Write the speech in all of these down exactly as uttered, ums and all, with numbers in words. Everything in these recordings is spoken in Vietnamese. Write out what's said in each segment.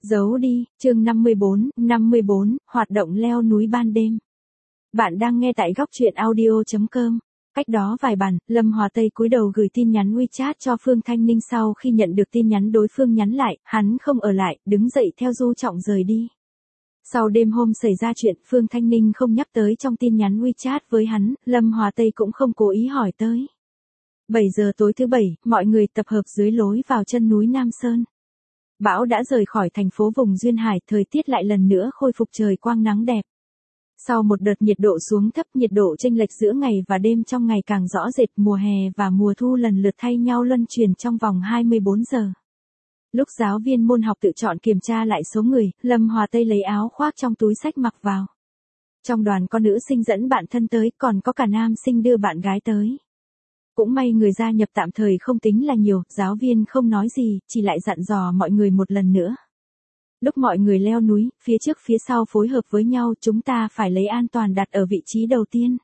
Giấu đi, chương năm mươi bốn, năm mươi bốn, hoạt động leo núi ban đêm. Bạn đang nghe tại góc truyện audio chấm com. Cách đó vài bản, Lâm Hòa Tây cúi đầu gửi tin nhắn WeChat cho Phương Thanh Ninh sau khi nhận được tin nhắn đối phương nhắn lại, hắn không ở lại, đứng dậy theo Du Trọng rời đi. Sau đêm hôm xảy ra chuyện, Phương Thanh Ninh không nhắc tới trong tin nhắn WeChat với hắn, Lâm Hòa Tây cũng không cố ý hỏi tới. bảy giờ tối thứ bảy, mọi người tập hợp dưới lối vào chân núi Nam Sơn. Bão đã rời khỏi thành phố vùng duyên hải, thời tiết lại lần nữa khôi phục trời quang nắng đẹp. Sau một đợt nhiệt độ xuống thấp, nhiệt độ chênh lệch giữa ngày và đêm trong ngày càng rõ rệt, mùa hè và mùa thu lần lượt thay nhau luân chuyển trong vòng hai mươi bốn giờ. Lúc giáo viên môn học tự chọn kiểm tra lại số người, Lâm Hòa Tây lấy áo khoác trong túi xách mặc vào. Trong đoàn có nữ sinh dẫn bạn thân tới, còn có cả nam sinh đưa bạn gái tới. Cũng may người gia nhập tạm thời không tính là nhiều, giáo viên không nói gì, chỉ lại dặn dò mọi người một lần nữa. Lúc mọi người leo núi, phía trước phía sau phối hợp với nhau, chúng ta phải lấy an toàn đặt ở vị trí đầu tiên.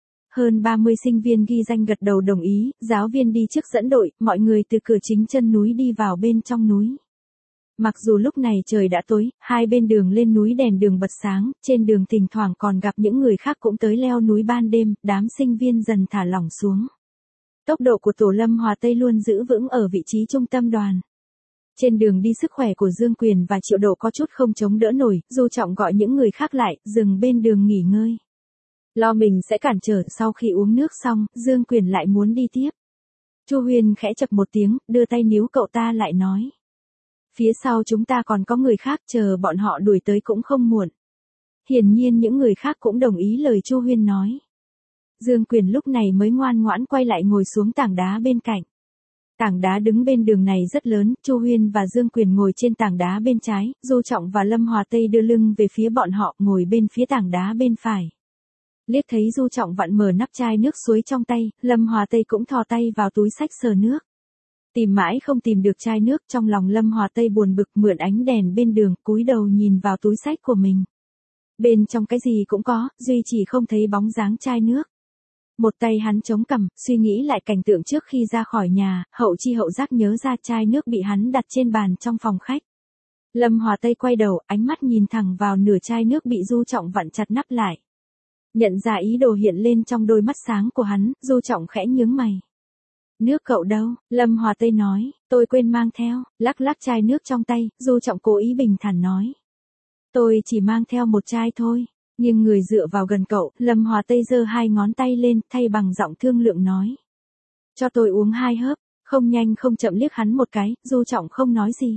Hơn ba mươi sinh viên ghi danh gật đầu đồng ý, giáo viên đi trước dẫn đội, mọi người từ cửa chính chân núi đi vào bên trong núi. Mặc dù lúc này trời đã tối, hai bên đường lên núi đèn đường bật sáng, trên đường thỉnh thoảng còn gặp những người khác cũng tới leo núi ban đêm, đám sinh viên dần thả lỏng xuống. Tốc độ của tổ Lâm Hòa Tây luôn giữ vững ở vị trí trung tâm đoàn. Trên đường đi sức khỏe của Dương Quyền và Triệu Độ có chút không chống đỡ nổi, Du Trọng gọi những người khác lại, dừng bên đường nghỉ ngơi. Lo mình sẽ cản trở, sau khi uống nước xong, Dương Quyền lại muốn đi tiếp. Chu Huyền khẽ chập một tiếng, đưa tay níu cậu ta lại nói. Phía sau chúng ta còn có người khác, chờ bọn họ đuổi tới cũng không muộn. Hiển nhiên những người khác cũng đồng ý lời Chu Huyền nói. Dương Quyền lúc này mới ngoan ngoãn quay lại ngồi xuống tảng đá bên cạnh. Tảng đá đứng bên đường này rất lớn, Chu Huyên và Dương Quyền ngồi trên tảng đá bên trái, Du Trọng và Lâm Hòa Tây đưa lưng về phía bọn họ, ngồi bên phía tảng đá bên phải. Liếc thấy Du Trọng vặn mở nắp chai nước suối trong tay, Lâm Hòa Tây cũng thò tay vào túi xách sờ nước. Tìm mãi không tìm được chai nước, trong lòng Lâm Hòa Tây buồn bực, mượn ánh đèn bên đường, cúi đầu nhìn vào túi xách của mình. Bên trong cái gì cũng có, duy chỉ không thấy bóng dáng chai nước. Một tay hắn chống cằm, suy nghĩ lại cảnh tượng trước khi ra khỏi nhà, hậu chi hậu giác nhớ ra chai nước bị hắn đặt trên bàn trong phòng khách. Lâm Hòa Tây quay đầu, ánh mắt nhìn thẳng vào nửa chai nước bị Du Trọng vặn chặt nắp lại. Nhận ra ý đồ hiện lên trong đôi mắt sáng của hắn, Du Trọng khẽ nhướng mày. Nước cậu đâu? Lâm Hòa Tây nói, tôi quên mang theo, lắc lắc chai nước trong tay, Du Trọng cố ý bình thản nói. Tôi chỉ mang theo một chai thôi. Nhưng người dựa vào gần cậu, Lâm Hòa Tây giơ hai ngón tay lên, thay bằng giọng thương lượng nói. Cho tôi uống hai hớp, không nhanh không chậm liếc hắn một cái, Du Trọng không nói gì.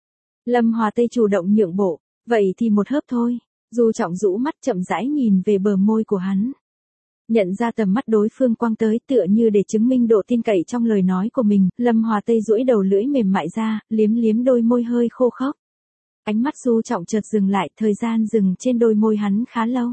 Lâm Hòa Tây chủ động nhượng bộ, vậy thì một hớp thôi. Du Trọng rũ mắt chậm rãi nhìn về bờ môi của hắn. Nhận ra tầm mắt đối phương quăng tới, tựa như để chứng minh độ tin cậy trong lời nói của mình, Lâm Hòa Tây duỗi đầu lưỡi mềm mại ra, liếm liếm đôi môi hơi khô khốc. Ánh mắt Du Trọng chợt dừng lại, thời gian dừng trên đôi môi hắn khá lâu.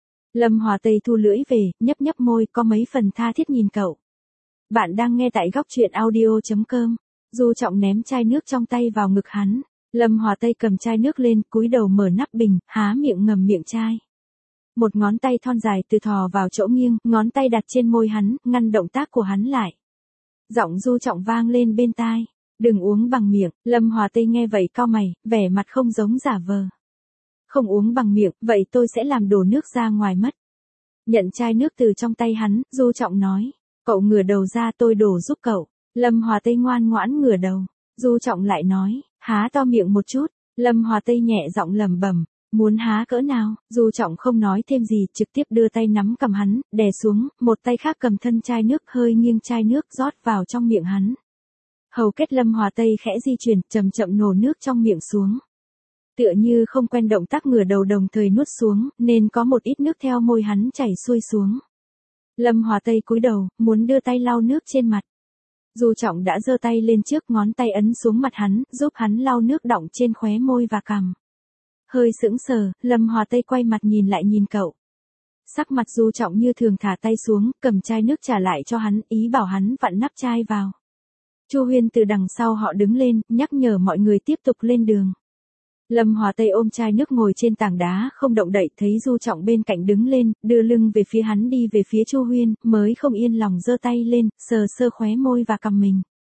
Lâm Hòa Tây thu lưỡi về, nhấp nhấp môi, có mấy phần tha thiết nhìn cậu. Bạn đang nghe tại góc truyện audio chấm com. Du Trọng ném chai nước trong tay vào ngực hắn. Lâm Hòa Tây cầm chai nước lên, cúi đầu mở nắp bình, há miệng ngầm miệng chai. Một ngón tay thon dài từ thò vào chỗ nghiêng, ngón tay đặt trên môi hắn, ngăn động tác của hắn lại. Giọng Du Trọng vang lên bên tai. Đừng uống bằng miệng. Lâm Hòa Tây nghe vậy cau mày, vẻ mặt không giống giả vờ. Không uống bằng miệng, vậy tôi sẽ làm đổ nước ra ngoài mất. Nhận chai nước từ trong tay hắn, Du Trọng nói. Cậu ngửa đầu ra, tôi đổ giúp cậu. Lâm Hòa Tây ngoan ngoãn ngửa đầu. Du Trọng lại nói, há to miệng một chút. Lâm Hòa Tây nhẹ giọng lẩm bẩm, muốn há cỡ nào? Du Trọng không nói thêm gì, trực tiếp đưa tay nắm cầm hắn, đè xuống, một tay khác cầm thân chai nước, hơi nghiêng chai nước rót vào trong miệng hắn. Hầu kết Lâm Hòa Tây khẽ di chuyển, chậm chậm nổ nước trong miệng xuống. Tựa như không quen động tác ngửa đầu đồng thời nuốt xuống, nên có một ít nước theo môi hắn chảy xuôi xuống. Lâm Hòa Tây cúi đầu, muốn đưa tay lau nước trên mặt. Du Trọng đã giơ tay lên trước, ngón tay ấn xuống mặt hắn, giúp hắn lau nước đọng trên khóe môi và cằm. Hơi sững sờ, Lâm Hòa Tây quay mặt nhìn lại nhìn cậu. Sắc mặt Du Trọng như thường thả tay xuống, cầm chai nước trả lại cho hắn, ý bảo hắn vặn nắp chai vào. Chu Huyên từ đằng sau họ đứng lên, nhắc nhở mọi người tiếp tục lên đường. Lâm Hòa Tây ôm chai nước ngồi trên tảng đá không động đậy, thấy Du Trọng bên cạnh đứng lên, đưa lưng về phía hắn đi về phía Chu Huyên, mới không yên lòng giơ tay lên, sờ sơ khóe môi và cằm mình.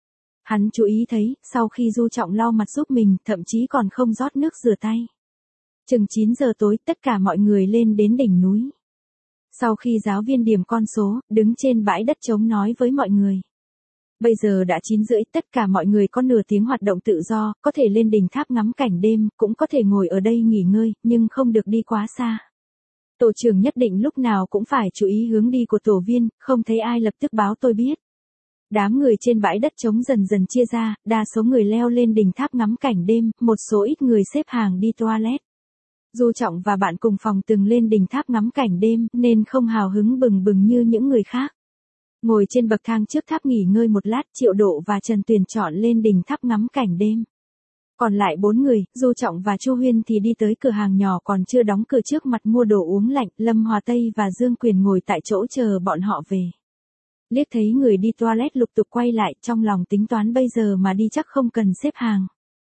Hắn chú ý thấy, sau khi Du Trọng lau mặt giúp mình, thậm chí còn không rót nước rửa tay. Chừng chín giờ tối, tất cả mọi người lên đến đỉnh núi. Sau khi giáo viên điểm con số, đứng trên bãi đất trống nói với mọi người. Bây giờ đã chín rưỡi, tất cả mọi người có nửa tiếng hoạt động tự do, có thể lên đỉnh tháp ngắm cảnh đêm, cũng có thể ngồi ở đây nghỉ ngơi, nhưng không được đi quá xa. Tổ trưởng nhất định lúc nào cũng phải chú ý hướng đi của tổ viên, không thấy ai lập tức báo tôi biết. Đám người trên bãi đất trống dần dần chia ra, đa số người leo lên đỉnh tháp ngắm cảnh đêm, một số ít người xếp hàng đi toilet. Du Trọng và bạn cùng phòng từng lên đỉnh tháp ngắm cảnh đêm, nên không hào hứng bừng bừng như những người khác. Ngồi trên bậc thang trước tháp nghỉ ngơi một lát, Triệu Độ và Trần Tuyền chọn lên đỉnh tháp ngắm cảnh đêm. Còn lại bốn người, Du Trọng và Chu Huyên thì đi tới cửa hàng nhỏ còn chưa đóng cửa trước mặt mua đồ uống lạnh, Lâm Hòa Tây và Dương Quyền ngồi tại chỗ chờ bọn họ về. Liếc thấy người đi toilet lục tục quay lại, trong lòng tính toán bây giờ mà đi chắc không cần xếp hàng.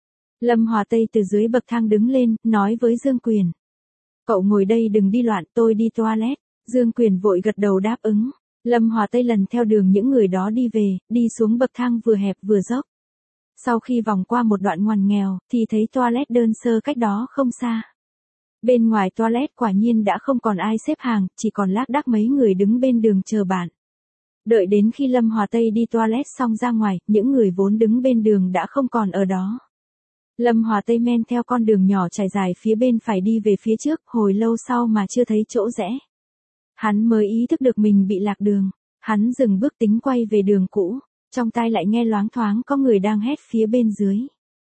Lâm Hòa Tây từ dưới bậc thang đứng lên, nói với Dương Quyền. Cậu ngồi đây đừng đi loạn, tôi đi toilet. Dương Quyền vội gật đầu đáp ứng. Lâm Hòa Tây lần theo đường những người đó đi về, đi xuống bậc thang vừa hẹp vừa dốc. Sau khi vòng qua một đoạn ngoằn nghèo, thì thấy toilet đơn sơ cách đó không xa. Bên ngoài toilet quả nhiên đã không còn ai xếp hàng, chỉ còn lác đác mấy người đứng bên đường chờ bạn. Đợi đến khi Lâm Hòa Tây đi toilet xong ra ngoài, những người vốn đứng bên đường đã không còn ở đó. Lâm Hòa Tây men theo con đường nhỏ trải dài phía bên phải đi về phía trước, hồi lâu sau mà chưa thấy chỗ rẽ. Hắn mới ý thức được mình bị lạc đường. Hắn dừng bước tính quay về đường cũ, trong tai lại nghe loáng thoáng có người đang hét phía bên dưới.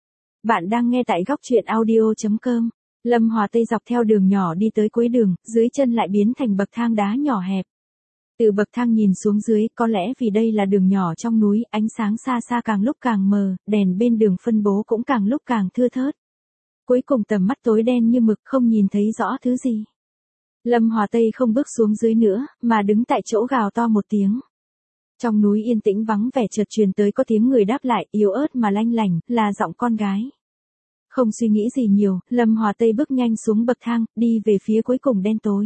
Bạn đang nghe tại góc truyện audio chấm com. Lâm Hòa Tây dọc theo đường nhỏ đi tới cuối đường, dưới chân lại biến thành bậc thang đá nhỏ hẹp. Từ bậc thang nhìn xuống dưới, có lẽ vì đây là đường nhỏ trong núi, ánh sáng xa xa càng lúc càng mờ, đèn bên đường phân bố cũng càng lúc càng thưa thớt. Cuối cùng tầm mắt tối đen như mực, không nhìn thấy rõ thứ gì. Lâm Hòa Tây không bước xuống dưới nữa, mà đứng tại chỗ gào to một tiếng. Trong núi yên tĩnh vắng vẻ chợt truyền tới có tiếng người đáp lại, yếu ớt mà lanh lảnh, là giọng con gái. Không suy nghĩ gì nhiều, Lâm Hòa Tây bước nhanh xuống bậc thang, đi về phía cuối cùng đen tối.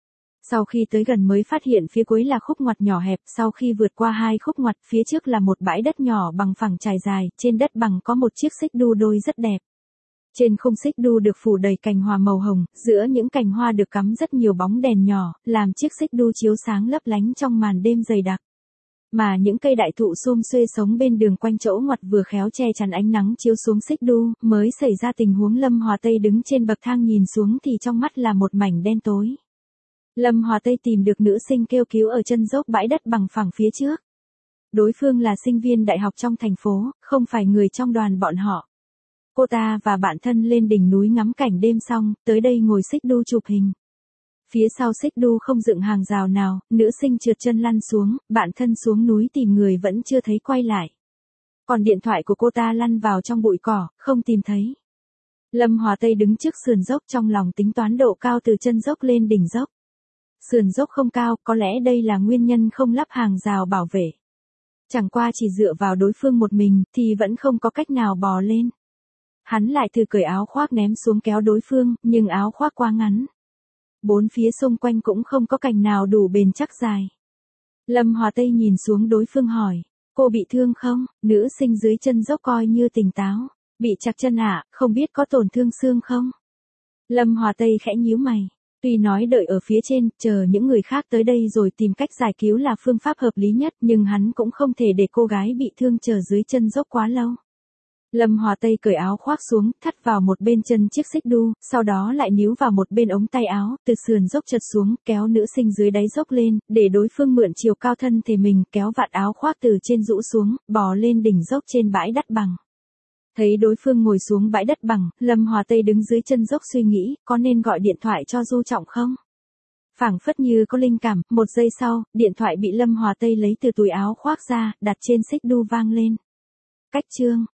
Sau khi tới gần mới phát hiện phía cuối là khúc ngoặt nhỏ hẹp, sau khi vượt qua hai khúc ngoặt, phía trước là một bãi đất nhỏ bằng phẳng trải dài, trên đất bằng có một chiếc xích đu đôi rất đẹp. Trên khung xích đu được phủ đầy cành hoa màu hồng, giữa những cành hoa được cắm rất nhiều bóng đèn nhỏ, làm chiếc xích đu chiếu sáng lấp lánh trong màn đêm dày đặc. Mà những cây đại thụ xum xuê sống bên đường quanh chỗ ngoặt vừa khéo che chắn ánh nắng chiếu xuống xích đu, mới xảy ra tình huống Lâm Hòa Tây đứng trên bậc thang nhìn xuống thì trong mắt là một mảnh đen tối. Lâm Hòa Tây tìm được nữ sinh kêu cứu ở chân dốc bãi đất bằng phẳng phía trước. Đối phương là sinh viên đại học trong thành phố, không phải người trong đoàn bọn họ. Cô ta và bạn thân lên đỉnh núi ngắm cảnh đêm xong, tới đây ngồi xích đu chụp hình. Phía sau xích đu không dựng hàng rào nào, nữ sinh trượt chân lăn xuống, bạn thân xuống núi tìm người vẫn chưa thấy quay lại. Còn điện thoại của cô ta lăn vào trong bụi cỏ, không tìm thấy. Lâm Hòa Tây đứng trước sườn dốc trong lòng tính toán độ cao từ chân dốc lên đỉnh dốc. Sườn dốc không cao, có lẽ đây là nguyên nhân không lắp hàng rào bảo vệ. Chẳng qua chỉ dựa vào đối phương một mình, thì vẫn không có cách nào bò lên. Hắn lại thử cởi áo khoác ném xuống kéo đối phương, nhưng áo khoác quá ngắn. Bốn phía xung quanh cũng không có cành nào đủ bền chắc dài. Lâm Hòa Tây nhìn xuống đối phương hỏi, cô bị thương không? Nữ sinh dưới chân dốc coi như tỉnh táo. Bị chặt chân ạ, à, không biết có tổn thương xương không? Lâm Hòa Tây khẽ nhíu mày. Tuy nói đợi ở phía trên, chờ những người khác tới đây rồi tìm cách giải cứu là phương pháp hợp lý nhất, nhưng hắn cũng không thể để cô gái bị thương chờ dưới chân dốc quá lâu. Lâm Hòa Tây cởi áo khoác xuống, thắt vào một bên chân chiếc xích đu, sau đó lại níu vào một bên ống tay áo, từ sườn dốc trượt xuống, kéo nữ sinh dưới đáy dốc lên, để đối phương mượn chiều cao thân thể mình, kéo vạt áo khoác từ trên rũ xuống, bò lên đỉnh dốc trên bãi đất bằng. Thấy đối phương ngồi xuống bãi đất bằng, Lâm Hòa Tây đứng dưới chân dốc suy nghĩ, có nên gọi điện thoại cho Du Trọng không? Phảng phất như có linh cảm, một giây sau, điện thoại bị Lâm Hòa Tây lấy từ túi áo khoác ra, đặt trên xích đu vang lên. Cách chương